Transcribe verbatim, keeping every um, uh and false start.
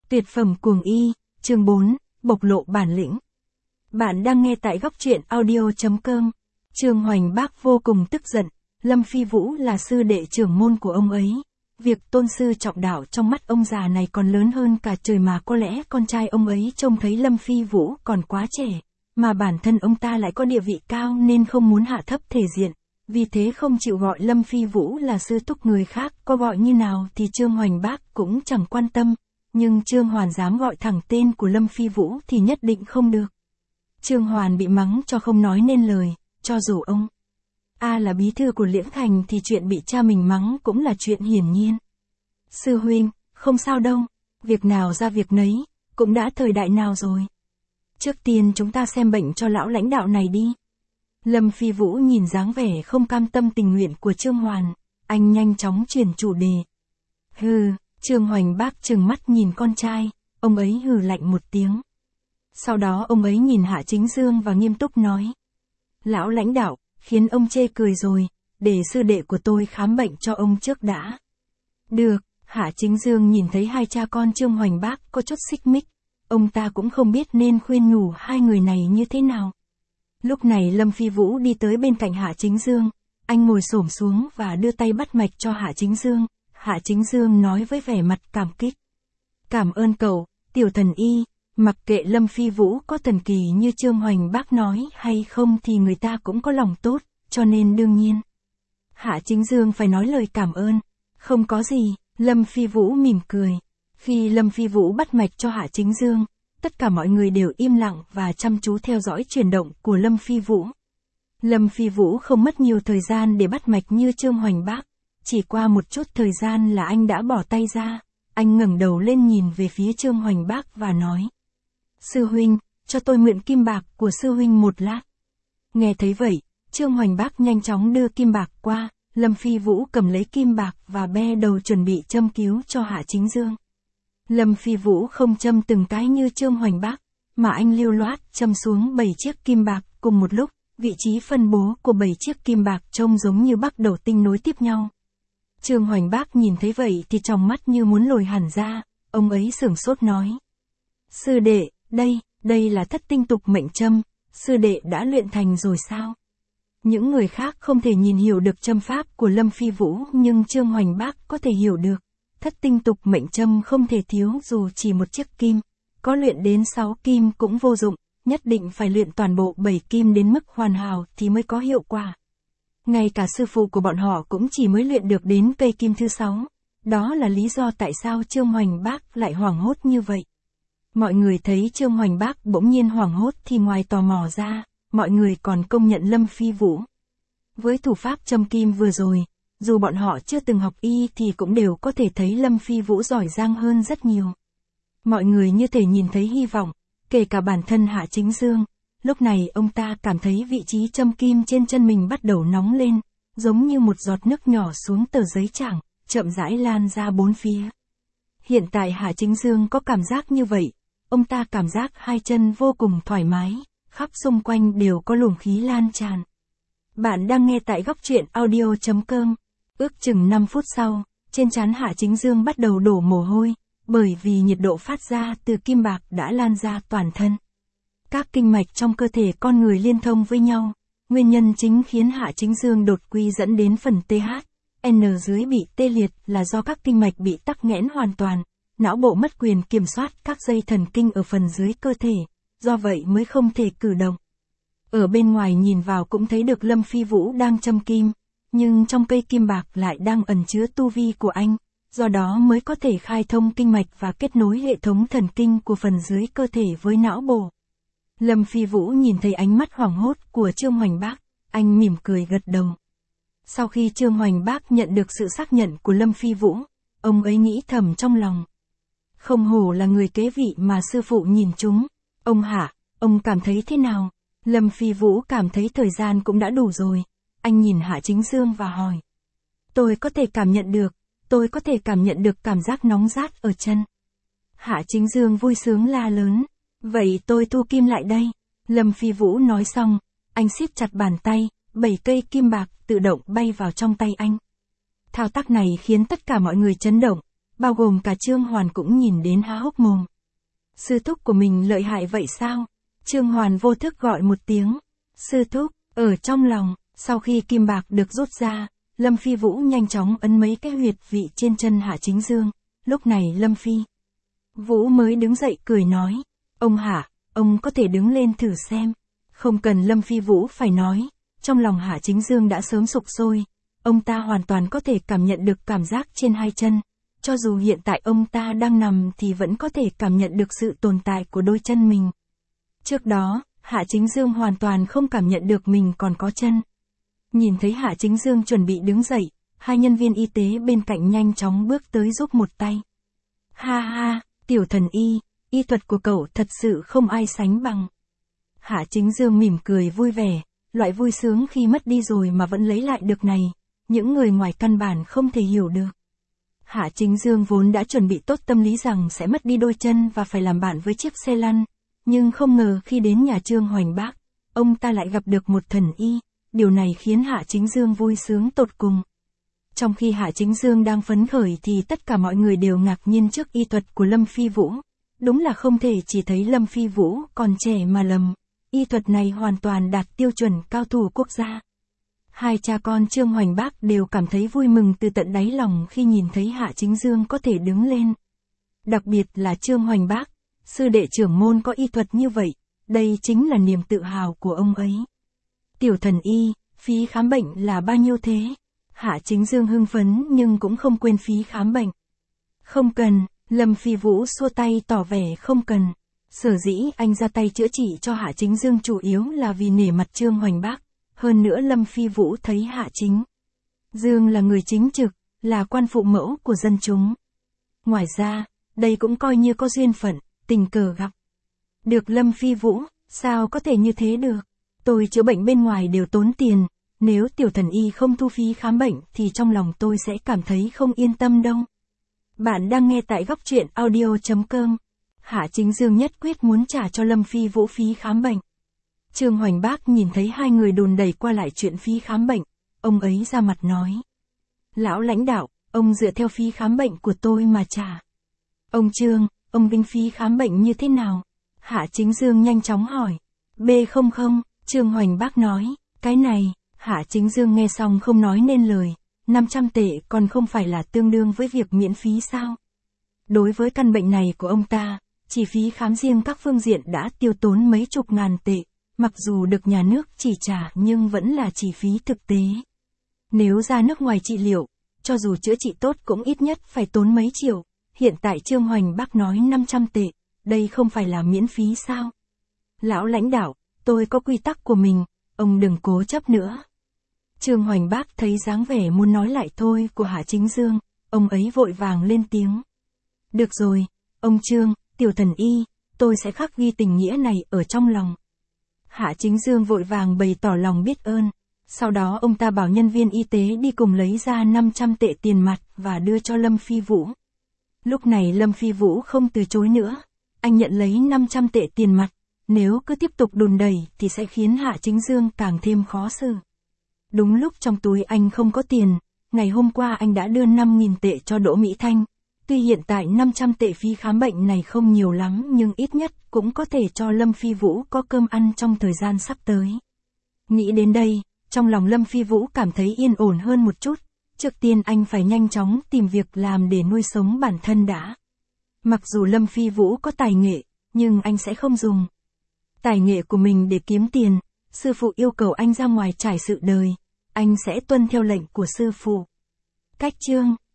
Tuyệt phẩm cuồng y, chương bốn, bộc lộ bản lĩnh. Bạn đang nghe tại góc truyện audio chấm com. Trương Hoành Bác vô cùng tức giận, Lâm Phi Vũ là sư đệ trưởng môn của ông ấy. Việc tôn sư trọng đạo trong mắt ông già này còn lớn hơn cả trời mà có lẽ con trai ông ấy trông thấy Lâm Phi Vũ còn quá trẻ, mà bản thân ông ta lại có địa vị cao nên không muốn hạ thấp thể diện, vì thế không chịu gọi Lâm Phi Vũ là sư thúc, người khác có gọi như nào thì Trương Hoành Bác cũng chẳng quan tâm, nhưng Trương Hoàn dám gọi thẳng tên của Lâm Phi Vũ thì nhất định không được. Trương Hoàn bị mắng cho không nói nên lời, cho dù ông A là bí thư của Liễu Thành thì chuyện bị cha mình mắng cũng là chuyện hiển nhiên. Sư huynh, không sao đâu, việc nào ra việc nấy, cũng đã thời đại nào rồi. Trước tiên chúng ta xem bệnh cho lão lãnh đạo này đi. Lâm Phi Vũ nhìn dáng vẻ không cam tâm tình nguyện của Trương Hoàn, anh nhanh chóng chuyển chủ đề. Hừ, Trương Hoành Bác trừng mắt nhìn con trai, ông ấy hừ lạnh một tiếng. Sau đó ông ấy nhìn Hạ Chính Dương và nghiêm túc nói. Lão lãnh đạo, khiến ông chê cười rồi, để sư đệ của tôi khám bệnh cho ông trước đã. Được, Hạ Chính Dương nhìn thấy hai cha con Trương Hoành Bác có chút xích mích, ông ta cũng không biết nên khuyên nhủ hai người này như thế nào. Lúc này Lâm Phi Vũ đi tới bên cạnh Hạ Chính Dương, anh ngồi xổm xuống và đưa tay bắt mạch cho Hạ Chính Dương. Hạ Chính Dương nói với vẻ mặt cảm kích. Cảm ơn cậu, tiểu thần y, mặc kệ Lâm Phi Vũ có thần kỳ như Trương Hoành Bác nói hay không thì người ta cũng có lòng tốt, cho nên đương nhiên. Hạ Chính Dương phải nói lời cảm ơn. Không có gì, Lâm Phi Vũ mỉm cười. Khi Lâm Phi Vũ bắt mạch cho Hạ Chính Dương, tất cả mọi người đều im lặng và chăm chú theo dõi chuyển động của Lâm Phi Vũ. Lâm Phi Vũ không mất nhiều thời gian để bắt mạch như Trương Hoành Bác. Chỉ qua một chút thời gian là anh đã bỏ tay ra, anh ngẩng đầu lên nhìn về phía Trương Hoành Bác và nói. Sư huynh, cho tôi mượn kim bạc của sư huynh một lát. Nghe thấy vậy, Trương Hoành Bác nhanh chóng đưa kim bạc qua, Lâm Phi Vũ cầm lấy kim bạc và be đầu chuẩn bị châm cứu cho Hạ Chính Dương. Lâm Phi Vũ không châm từng cái như Trương Hoành Bác, mà anh lưu loát châm xuống bảy chiếc kim bạc cùng một lúc, vị trí phân bố của bảy chiếc kim bạc trông giống như bắc đầu tinh nối tiếp nhau. Trương Hoành Bác nhìn thấy vậy thì trong mắt như muốn lồi hẳn ra, ông ấy sửng sốt nói. Sư đệ, đây, đây là thất tinh tục mệnh châm, sư đệ đã luyện thành rồi sao? Những người khác không thể nhìn hiểu được châm pháp của Lâm Phi Vũ nhưng Trương Hoành Bác có thể hiểu được. Thất tinh tục mệnh châm không thể thiếu dù chỉ một chiếc kim, có luyện đến sáu kim cũng vô dụng, nhất định phải luyện toàn bộ bảy kim đến mức hoàn hảo thì mới có hiệu quả. Ngay cả sư phụ của bọn họ cũng chỉ mới luyện được đến cây kim thứ sáu. Đó là lý do tại sao Trương Hoành Bác lại hoảng hốt như vậy. Mọi người thấy Trương Hoành Bác bỗng nhiên hoảng hốt thì ngoài tò mò ra, mọi người còn công nhận Lâm Phi Vũ. Với thủ pháp châm kim vừa rồi, dù bọn họ chưa từng học y thì cũng đều có thể thấy Lâm Phi Vũ giỏi giang hơn rất nhiều. Mọi người như thể nhìn thấy hy vọng, kể cả bản thân Hạ Chính Dương. Lúc này ông ta cảm thấy vị trí châm kim trên chân mình bắt đầu nóng lên, giống như một giọt nước nhỏ xuống tờ giấy trắng, chậm rãi lan ra bốn phía. Hiện tại Hạ Chính Dương có cảm giác như vậy, ông ta cảm giác hai chân vô cùng thoải mái, khắp xung quanh đều có luồng khí lan tràn. Bạn đang nghe tại góc truyện audio chấm com. Ước chừng năm phút sau, trên trán Hạ Chính Dương bắt đầu đổ mồ hôi, bởi vì nhiệt độ phát ra từ kim bạc đã lan ra toàn thân. Các kinh mạch trong cơ thể con người liên thông với nhau, nguyên nhân chính khiến Hạ Chính Dương đột quỵ dẫn đến phần tê hát en dưới bị tê liệt là do các kinh mạch bị tắc nghẽn hoàn toàn, não bộ mất quyền kiểm soát các dây thần kinh ở phần dưới cơ thể, do vậy mới không thể cử động. Ở bên ngoài nhìn vào cũng thấy được Lâm Phi Vũ đang châm kim, nhưng trong cây kim bạc lại đang ẩn chứa tu vi của anh, do đó mới có thể khai thông kinh mạch và kết nối hệ thống thần kinh của phần dưới cơ thể với não bộ. Lâm Phi Vũ nhìn thấy ánh mắt hoảng hốt của Trương Hoành Bác, anh mỉm cười gật đầu. Sau khi Trương Hoành Bác nhận được sự xác nhận của Lâm Phi Vũ, ông ấy nghĩ thầm trong lòng. Không hổ là người kế vị mà sư phụ nhìn chúng. Ông Hạ, ông cảm thấy thế nào? Lâm Phi Vũ cảm thấy thời gian cũng đã đủ rồi. Anh nhìn Hạ Chính Dương và hỏi. Tôi có thể cảm nhận được, tôi có thể cảm nhận được cảm giác nóng rát ở chân. Hạ Chính Dương vui sướng la lớn. Vậy tôi thu kim lại đây. Lâm Phi Vũ nói xong, anh siết chặt bàn tay, bảy cây kim bạc tự động bay vào trong tay anh. Thao tác này khiến tất cả mọi người chấn động, bao gồm cả Trương Hoàn cũng nhìn đến há hốc mồm. Sư thúc của mình lợi hại vậy sao? Trương Hoàn vô thức gọi một tiếng. Sư thúc, ở trong lòng, sau khi kim bạc được rút ra, Lâm Phi Vũ nhanh chóng ấn mấy cái huyệt vị trên chân Hạ Chính Dương. Lúc này Lâm Phi Vũ mới đứng dậy cười nói. Ông Hạ, ông có thể đứng lên thử xem. Không cần Lâm Phi Vũ phải nói, trong lòng Hạ Chính Dương đã sớm sục sôi. Ông ta hoàn toàn có thể cảm nhận được cảm giác trên hai chân. Cho dù hiện tại ông ta đang nằm thì vẫn có thể cảm nhận được sự tồn tại của đôi chân mình. Trước đó, Hạ Chính Dương hoàn toàn không cảm nhận được mình còn có chân. Nhìn thấy Hạ Chính Dương chuẩn bị đứng dậy, hai nhân viên y tế bên cạnh nhanh chóng bước tới giúp một tay. Ha ha, Tiểu Thần Y, y thuật của cậu thật sự không ai sánh bằng. Hạ Chính Dương mỉm cười vui vẻ, loại vui sướng khi mất đi rồi mà vẫn lấy lại được này, những người ngoài căn bản không thể hiểu được. Hạ Chính Dương vốn đã chuẩn bị tốt tâm lý rằng sẽ mất đi đôi chân và phải làm bạn với chiếc xe lăn, nhưng không ngờ khi đến nhà Trương Hoành Bác, ông ta lại gặp được một thần y, điều này khiến Hạ Chính Dương vui sướng tột cùng. Trong khi Hạ Chính Dương đang phấn khởi thì tất cả mọi người đều ngạc nhiên trước y thuật của Lâm Phi Vũ. Đúng là không thể chỉ thấy Lâm Phi Vũ còn trẻ mà lầm, y thuật này hoàn toàn đạt tiêu chuẩn cao thủ quốc gia. Hai cha con Trương Hoành Bác đều cảm thấy vui mừng từ tận đáy lòng khi nhìn thấy Hạ Chính Dương có thể đứng lên. Đặc biệt là Trương Hoành Bác, sư đệ trưởng môn có y thuật như vậy, đây chính là niềm tự hào của ông ấy. Tiểu Thần Y, phí khám bệnh là bao nhiêu thế? Hạ Chính Dương hưng phấn nhưng cũng không quên phí khám bệnh. Không cần, Lâm Phi Vũ xua tay tỏ vẻ không cần. Sở dĩ anh ra tay chữa trị cho Hạ Chính Dương chủ yếu là vì nể mặt Trương Hoành Bác. Hơn nữa Lâm Phi Vũ thấy Hạ Chính Dương là người chính trực, là quan phụ mẫu của dân chúng. Ngoài ra, đây cũng coi như có duyên phận, tình cờ gặp được Lâm Phi Vũ, sao có thể như thế được? Tôi chữa bệnh bên ngoài đều tốn tiền, nếu Tiểu Thần Y không thu phí khám bệnh thì trong lòng tôi sẽ cảm thấy không yên tâm đâu. Bạn đang nghe tại góc truyện audio chấm com. Hạ Chính Dương nhất quyết muốn trả cho Lâm Phi Vũ phí khám bệnh. Trương Hoành Bác nhìn thấy hai người đồn đẩy qua lại chuyện phí khám bệnh, ông ấy ra mặt nói. Lão lãnh đạo, ông dựa theo phí khám bệnh của tôi mà trả. Ông Trương, ông tính phí khám bệnh như thế nào? Hạ Chính Dương nhanh chóng hỏi. B không không, Trương Hoành Bác nói, cái này, Hạ Chính Dương nghe xong không nói nên lời, năm trăm tệ còn không phải là tương đương với việc miễn phí sao? Đối với căn bệnh này của ông ta, chi phí khám riêng các phương diện đã tiêu tốn mấy chục ngàn tệ. Mặc dù được nhà nước chỉ trả nhưng vẫn là chi phí thực tế. Nếu ra nước ngoài trị liệu, cho dù chữa trị tốt cũng ít nhất phải tốn mấy triệu. Hiện tại Trương Hoành Bác nói năm trăm tệ, đây không phải là miễn phí sao? Lão lãnh đạo, tôi có quy tắc của mình, ông đừng cố chấp nữa. Trương Hoành Bác thấy dáng vẻ muốn nói lại thôi của Hạ Chính Dương, ông ấy vội vàng lên tiếng. Được rồi, ông Trương, Tiểu Thần Y, tôi sẽ khắc ghi tình nghĩa này ở trong lòng. Hạ Chính Dương vội vàng bày tỏ lòng biết ơn. Sau đó ông ta bảo nhân viên y tế đi cùng lấy ra năm trăm tệ tiền mặt và đưa cho Lâm Phi Vũ. Lúc này Lâm Phi Vũ không từ chối nữa. Anh nhận lấy năm trăm tệ tiền mặt. Nếu cứ tiếp tục đùn đẩy thì sẽ khiến Hạ Chính Dương càng thêm khó xử. Đúng lúc trong túi anh không có tiền, ngày hôm qua anh đã đưa năm nghìn tệ cho Đỗ Mỹ Thanh. Tuy hiện tại năm trăm tệ phí khám bệnh này không nhiều lắm nhưng ít nhất cũng có thể cho Lâm Phi Vũ có cơm ăn trong thời gian sắp tới. Nghĩ đến đây, trong lòng Lâm Phi Vũ cảm thấy yên ổn hơn một chút. Trước tiên anh phải nhanh chóng tìm việc làm để nuôi sống bản thân đã. Mặc dù Lâm Phi Vũ có tài nghệ, nhưng anh sẽ không dùng tài nghệ của mình để kiếm tiền. Sư phụ yêu cầu anh ra ngoài trải sự đời, anh sẽ tuân theo lệnh của sư phụ. Cách chương